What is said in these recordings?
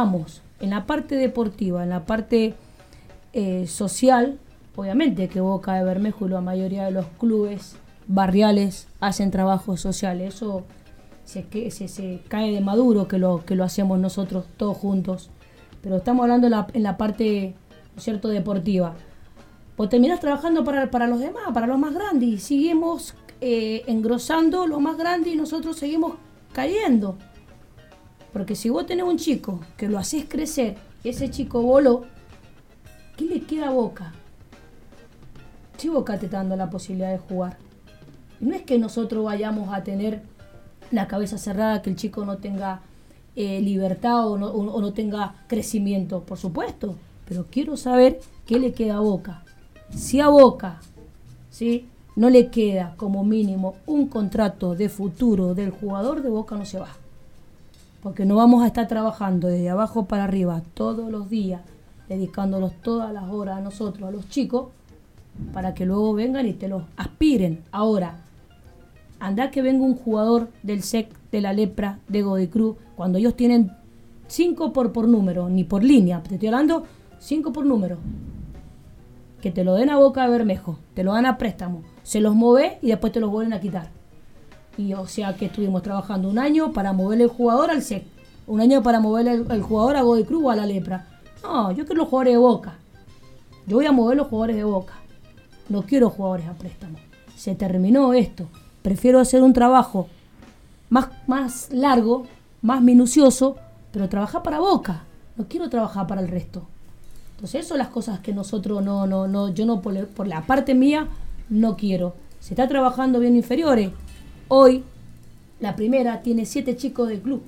en la parte deportiva, en la parte social, obviamente que Boca de Bermejo y la mayoría de los clubes barriales hacen trabajos sociales. Eso se cae de maduro que lo hacemos nosotros todos juntos. Pero estamos hablando en la parte, ¿no es cierto?, deportiva. O terminás trabajando para los demás, para los más grandes, y seguimos engrosando lo más grande y nosotros seguimos cayendo. Porque si vos tenés un chico que lo haces crecer y ese chico voló, ¿qué le queda a Boca? Si Boca te está dando la posibilidad de jugar. Y no es que nosotros vayamos a tener la cabeza cerrada, que el chico no tenga libertad o no tenga crecimiento, por supuesto. Pero quiero saber qué le queda a Boca. Si a Boca, ¿sí?, no le queda como mínimo un contrato de futuro del jugador, de Boca no se va. Porque no vamos a estar trabajando desde abajo para arriba todos los días, dedicándonos todas las horas a nosotros, a los chicos, para que luego vengan y te los aspiren. Ahora, anda que venga un jugador del SEC, de la Lepra, de Godoy Cruz, cuando ellos tienen 5 por número, ni por línea, te estoy hablando 5 por número, que te lo den a Boca de Bermejo, te lo dan a préstamo, se los mueve y después te los vuelven a quitar. Y o sea que estuvimos trabajando un año para moverle el jugador al SEC, un año para moverle el jugador a Godoy Cruz o a la Lepra. No, yo quiero los jugadores de Boca. Yo voy a mover los jugadores de Boca. No quiero jugadores a préstamo. Se terminó esto. Prefiero hacer un trabajo más largo, más minucioso, pero trabajar para Boca. No quiero trabajar para el resto. Entonces, eso son las cosas que nosotros yo no por la parte mía no quiero. Se está trabajando bien inferiores. Hoy, la primera tiene 7 chicos del club.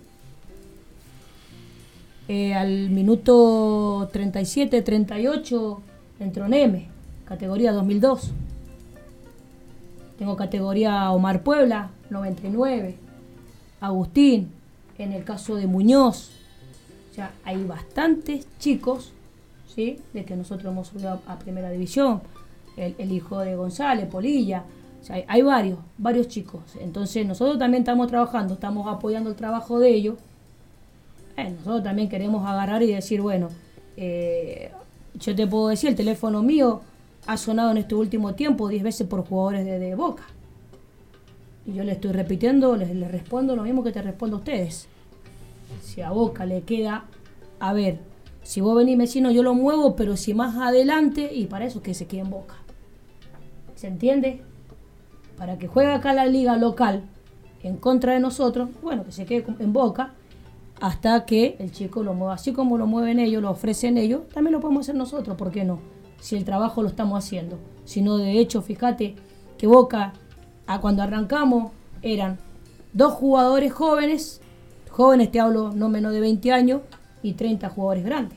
Al minuto 37, 38, entró Neme, categoría 2002. Tengo categoría Omar Puebla, 99. Agustín, en el caso de Muñoz. O sea, hay bastantes chicos, ¿sí?, de que nosotros hemos subido a primera división. El hijo de González, Polilla. O sea, hay varios chicos. Entonces nosotros también estamos trabajando, estamos apoyando el trabajo de ellos. Nosotros también queremos agarrar y decir, bueno, yo te puedo decir, el teléfono mío ha sonado en este último tiempo 10 veces por jugadores de Boca. Y yo le estoy repitiendo, les respondo lo mismo que te respondo a ustedes. Si a Boca le queda, a ver, si vos venís, vecino, yo lo muevo, pero si más adelante, y para eso que se quede en Boca. ¿Se entiende? Para que juegue acá la liga local en contra de nosotros, bueno, que se quede en Boca hasta que el chico lo mueva. Así como lo mueven ellos, lo ofrecen ellos, también lo podemos hacer nosotros, ¿por qué no? Si el trabajo lo estamos haciendo. Si no, de hecho, fíjate que Boca, cuando arrancamos, eran 2 jugadores jóvenes te hablo no menos de 20 años, y 30 jugadores grandes.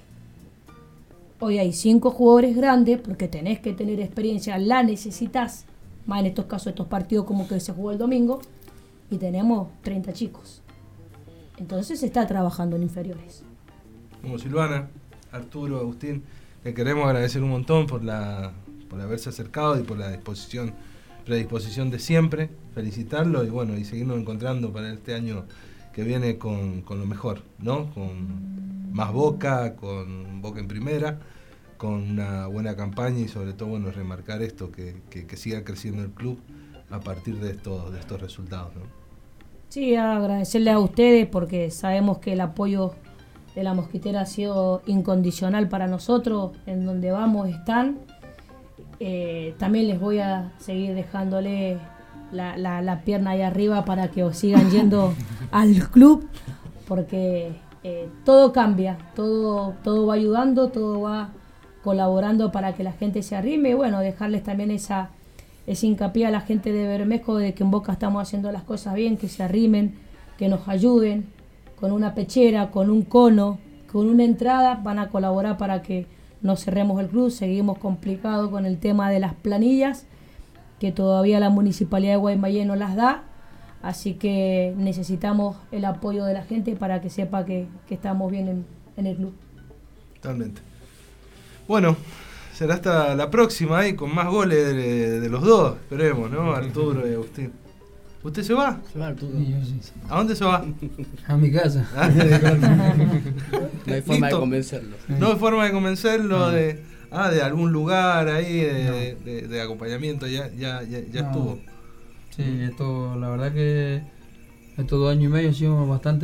Hoy hay 5 jugadores grandes, porque tenés que tener experiencia, la necesitas, más en estos casos, estos partidos como que se jugó el domingo, y tenemos 30 chicos. Entonces se está trabajando en inferiores. Como Silvana, Arturo, Agustín, le queremos agradecer un montón por haberse acercado y por la predisposición de siempre, felicitarlo y bueno, y seguirnos encontrando para este año que viene con lo mejor, ¿no? Con más Boca, con Boca en primera, con una buena campaña y sobre todo, bueno, remarcar esto, que siga creciendo el club a partir de estos resultados, ¿no? Sí, agradecerle a ustedes porque sabemos que el apoyo de la Mosquitera ha sido incondicional para nosotros, en donde vamos están. También les voy a seguir dejándole la pierna ahí arriba para que os sigan yendo al club, porque todo cambia, todo va ayudando, todo va colaborando para que la gente se arrime. Y bueno, dejarles también ese hincapié a la gente de Bermejo de que en Boca estamos haciendo las cosas bien, que se arrimen, que nos ayuden con una pechera, con un cono, con una entrada, van a colaborar para que no cerremos el club. Seguimos complicados con el tema de las planillas, que todavía la Municipalidad de Guaymallén no las da, así que necesitamos el apoyo de la gente para que sepa que estamos bien en el club. Totalmente. Bueno, será hasta la próxima y con más goles de los dos, esperemos, ¿no? Arturo y Agustín. ¿Usted se va? Se va Arturo. Sí, yo sí. ¿A dónde se va? A mi casa. No hay forma de Listo. convencerlo. No hay forma de convencerlo No. de algún lugar ahí de acompañamiento, ya No. estuvo. Sí, esto, la verdad que estos 2 años y medio han sido bastante